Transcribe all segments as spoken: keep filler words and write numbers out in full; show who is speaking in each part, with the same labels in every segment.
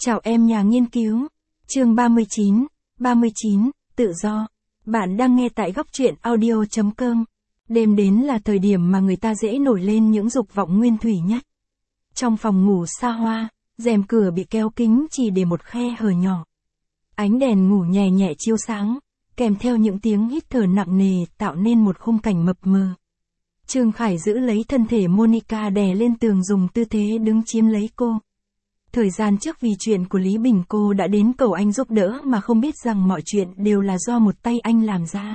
Speaker 1: Chào em nhà nghiên cứu. Chương ba mươi chín, ba mươi chín, tự do. Bạn đang nghe tại góc truyện audio chấm com. Đêm đến là thời điểm mà người ta dễ nổi lên những dục vọng nguyên thủy nhất. Trong phòng ngủ xa hoa, rèm cửa bị kéo kính chỉ để một khe hở nhỏ. Ánh đèn ngủ nhẹ nhẹ chiếu sáng, kèm theo những tiếng hít thở nặng nề tạo nên một khung cảnh mập mờ. Trương Khải giữ lấy thân thể Monica đè lên tường dùng tư thế đứng chiếm lấy cô. Thời gian trước vì chuyện của Lý Bình cô đã đến cầu anh giúp đỡ mà không biết rằng mọi chuyện đều là do một tay anh làm ra.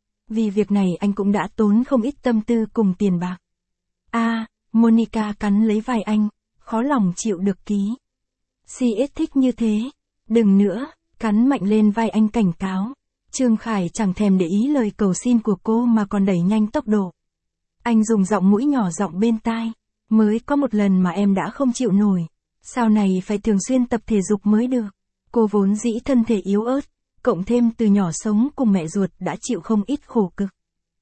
Speaker 1: Vì việc này anh cũng đã tốn không ít tâm tư cùng tiền bạc. A, à, Monica cắn lấy vai anh, khó lòng chịu được ký. Si ít thích như thế. Đừng nữa, cắn mạnh lên vai anh cảnh cáo. Trương Khải chẳng thèm để ý lời cầu xin của cô mà còn đẩy nhanh tốc độ. Anh dùng giọng mũi nhỏ giọng bên tai. Mới có một lần mà em đã không chịu nổi. Sau này phải thường xuyên tập thể dục mới được. Cô vốn dĩ thân thể yếu ớt, cộng thêm từ nhỏ sống cùng mẹ ruột đã chịu không ít khổ cực.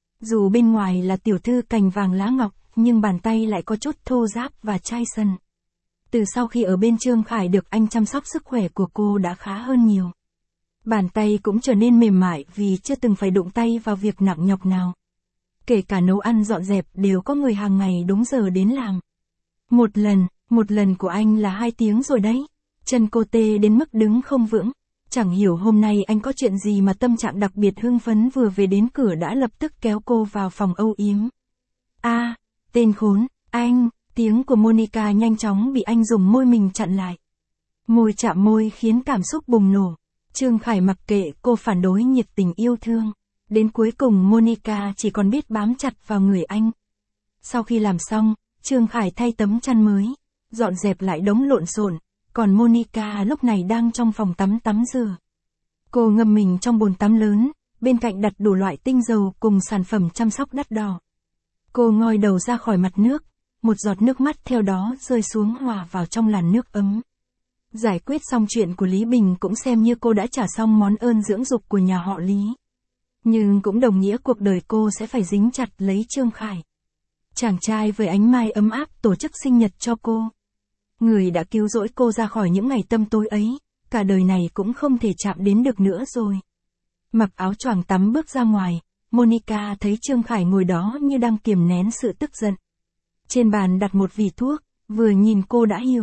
Speaker 1: Dù bên ngoài là tiểu thư cành vàng lá ngọc, nhưng bàn tay lại có chút thô ráp và chai sần. Từ sau khi ở bên Trương Khải được anh chăm sóc sức khỏe của cô đã khá hơn nhiều. Bàn tay cũng trở nên mềm mại vì chưa từng phải đụng tay vào việc nặng nhọc nào. Kể cả nấu ăn dọn dẹp đều có người hàng ngày đúng giờ đến làm. Một lần, một lần của anh là hai tiếng rồi đấy. Chân cô tê đến mức đứng không vững. Chẳng hiểu hôm nay anh có chuyện gì mà tâm trạng đặc biệt hưng phấn vừa về đến cửa đã lập tức kéo cô vào phòng âu yếm. A, à, tên khốn, anh, tiếng của Monica nhanh chóng bị anh dùng môi mình chặn lại. Môi chạm môi khiến cảm xúc bùng nổ. Trương Khải mặc kệ cô phản đối nhiệt tình yêu thương. Đến cuối cùng Monica chỉ còn biết bám chặt vào người anh. Sau khi làm xong, Trương Khải thay tấm chăn mới, dọn dẹp lại đống lộn xộn, còn Monica lúc này đang trong phòng tắm tắm rửa. Cô ngâm mình trong bồn tắm lớn, bên cạnh đặt đủ loại tinh dầu cùng sản phẩm chăm sóc đắt đỏ. Cô ngoi đầu ra khỏi mặt nước, một giọt nước mắt theo đó rơi xuống hòa vào trong làn nước ấm. Giải quyết xong chuyện của Lý Bình cũng xem như cô đã trả xong món ơn dưỡng dục của nhà họ Lý. Nhưng cũng đồng nghĩa cuộc đời cô sẽ phải dính chặt lấy Trương Khải. Chàng trai với ánh mai ấm áp tổ chức sinh nhật cho cô. Người đã cứu rỗi cô ra khỏi những ngày tâm tối ấy, cả đời này cũng không thể chạm đến được nữa rồi. Mặc áo choàng tắm bước ra ngoài, Monica thấy Trương Khải ngồi đó như đang kiềm nén sự tức giận. Trên bàn đặt một vỉ thuốc, vừa nhìn cô đã hiểu.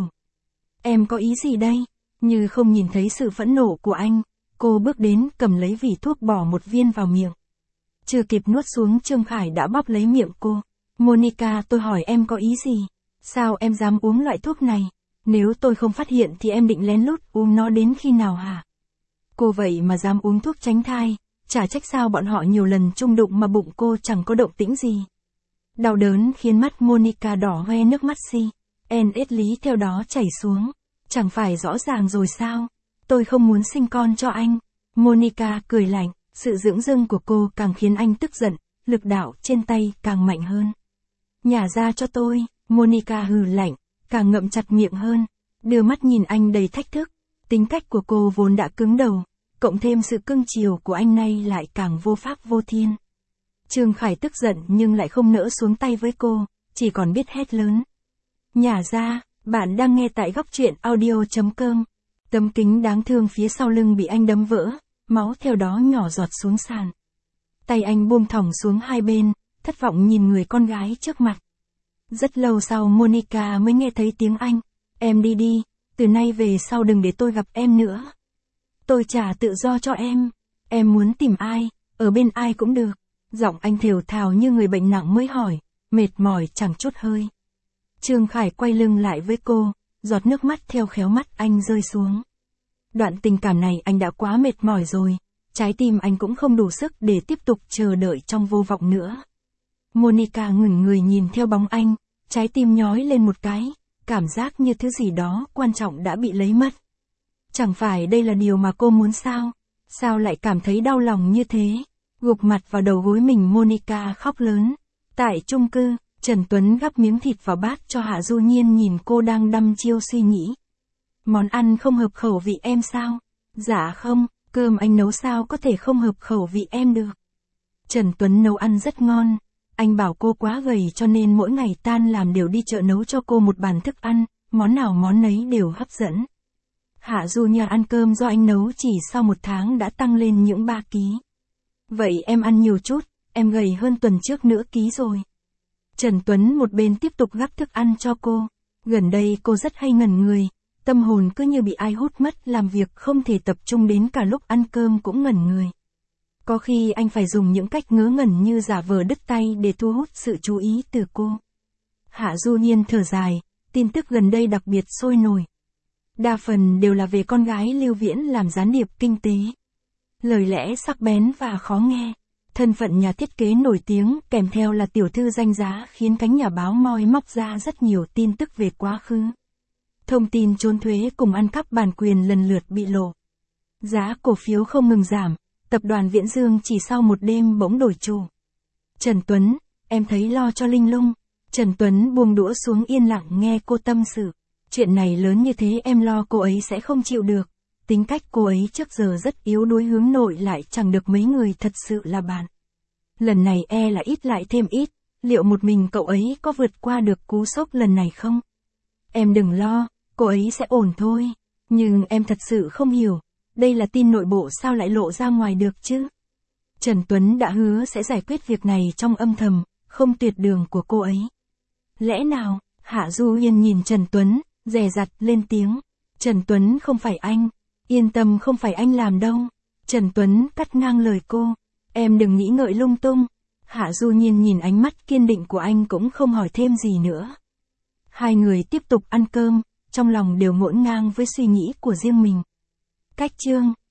Speaker 1: Em có ý gì đây? Như không nhìn thấy sự phẫn nộ của anh, cô bước đến cầm lấy vỉ thuốc bỏ một viên vào miệng. Chưa kịp nuốt xuống Trương Khải đã bóp lấy miệng cô. Monica, tôi hỏi em có ý gì? Sao em dám uống loại thuốc này? Nếu tôi không phát hiện thì em định lén lút uống nó đến khi nào hả? Cô vậy mà dám uống thuốc tránh thai, chả trách sao bọn họ nhiều lần chung đụng mà bụng cô chẳng có động tĩnh gì. Đau đớn khiến mắt Monica đỏ hoe nước mắt si. En ết lý theo đó chảy xuống. Chẳng phải rõ ràng rồi sao? Tôi không muốn sinh con cho anh. Monica cười lạnh, sự dửng dưng của cô càng khiến anh tức giận, lực đạo trên tay càng mạnh hơn. Nhả ra cho tôi, Monica hừ lạnh, càng ngậm chặt miệng hơn, đưa mắt nhìn anh đầy thách thức. Tính cách của cô vốn đã cứng đầu, cộng thêm sự cưng chiều của anh nay lại càng vô pháp vô thiên. Trương Khải tức giận nhưng lại không nỡ xuống tay với cô, chỉ còn biết hét lớn. Nhả ra, bạn đang nghe tại góc truyện audio chấm com. Tấm kính đáng thương phía sau lưng bị anh đấm vỡ, máu theo đó nhỏ giọt xuống sàn. Tay anh buông thõng xuống hai bên, thất vọng nhìn người con gái trước mặt. Rất lâu sau Monica mới nghe thấy tiếng anh. Em đi đi, từ nay về sau đừng để tôi gặp em nữa. Tôi trả tự do cho em. Em muốn tìm ai, ở bên ai cũng được. Giọng anh thều thào như người bệnh nặng mới hỏi, mệt mỏi chẳng chút hơi. Trương Khải quay lưng lại với cô, giọt nước mắt theo khéo mắt anh rơi xuống. Đoạn tình cảm này anh đã quá mệt mỏi rồi, trái tim anh cũng không đủ sức để tiếp tục chờ đợi trong vô vọng nữa. Monica ngẩng người nhìn theo bóng anh, trái tim nhói lên một cái, cảm giác như thứ gì đó quan trọng đã bị lấy mất. Chẳng phải đây là điều mà cô muốn sao? Sao lại cảm thấy đau lòng như thế? Gục mặt vào đầu gối mình Monica khóc lớn. Tại chung cư, Trần Tuấn gắp miếng thịt vào bát cho Hạ Du Nhiên nhìn cô đang đăm chiêu suy nghĩ. Món ăn không hợp khẩu vị em sao? Dạ không, cơm anh nấu sao có thể không hợp khẩu vị em được. Trần Tuấn nấu ăn rất ngon. Anh bảo cô quá gầy cho nên mỗi ngày tan làm đều đi chợ nấu cho cô một bàn thức ăn, món nào món nấy đều hấp dẫn. Hạ Du nhà ăn cơm do anh nấu chỉ sau một tháng đã tăng lên những ba ký. Vậy em ăn nhiều chút, em gầy hơn tuần trước nửa ký rồi. Trần Tuấn một bên tiếp tục gắp thức ăn cho cô. Gần đây cô rất hay ngẩn người, tâm hồn cứ như bị ai hút mất, làm việc không thể tập trung, đến cả lúc ăn cơm cũng ngẩn người. Có khi anh phải dùng những cách ngớ ngẩn như giả vờ đứt tay để thu hút sự chú ý từ cô. Hạ Du Nhiên thở dài, tin tức gần đây đặc biệt sôi nổi. Đa phần đều là về con gái Lưu Viễn làm gián điệp kinh tế. Lời lẽ sắc bén và khó nghe. Thân phận nhà thiết kế nổi tiếng kèm theo là tiểu thư danh giá khiến cánh nhà báo moi móc ra rất nhiều tin tức về quá khứ. Thông tin trốn thuế cùng ăn cắp bản quyền lần lượt bị lộ. Giá cổ phiếu không ngừng giảm, tập đoàn Viễn Dương chỉ sau một đêm bỗng đổi chủ. Trần Tuấn, em thấy lo cho Linh Lung. Trần Tuấn buông đũa xuống yên lặng nghe cô tâm sự. Chuyện này lớn như thế em lo cô ấy sẽ không chịu được. Tính cách cô ấy trước giờ rất yếu đuối, hướng nội lại chẳng được mấy người thật sự là bạn. Lần này e là ít lại thêm ít, liệu một mình cậu ấy có vượt qua được cú sốc lần này không? Em đừng lo, cô ấy sẽ ổn thôi. Nhưng em thật sự không hiểu, đây là tin nội bộ sao lại lộ ra ngoài được chứ? Trần Tuấn đã hứa sẽ giải quyết việc này trong âm thầm, không tuyệt đường của cô ấy. Lẽ nào? Hạ Du Yên nhìn Trần Tuấn, dè dặt lên tiếng. Trần Tuấn không phải anh, yên tâm không phải anh làm đâu. Trần Tuấn cắt ngang lời cô, em đừng nghĩ ngợi lung tung. Hạ Du Nhiên nhìn ánh mắt kiên định của anh cũng không hỏi thêm gì nữa. Hai người tiếp tục ăn cơm, trong lòng đều ngổn ngang với suy nghĩ của riêng mình. Cách chương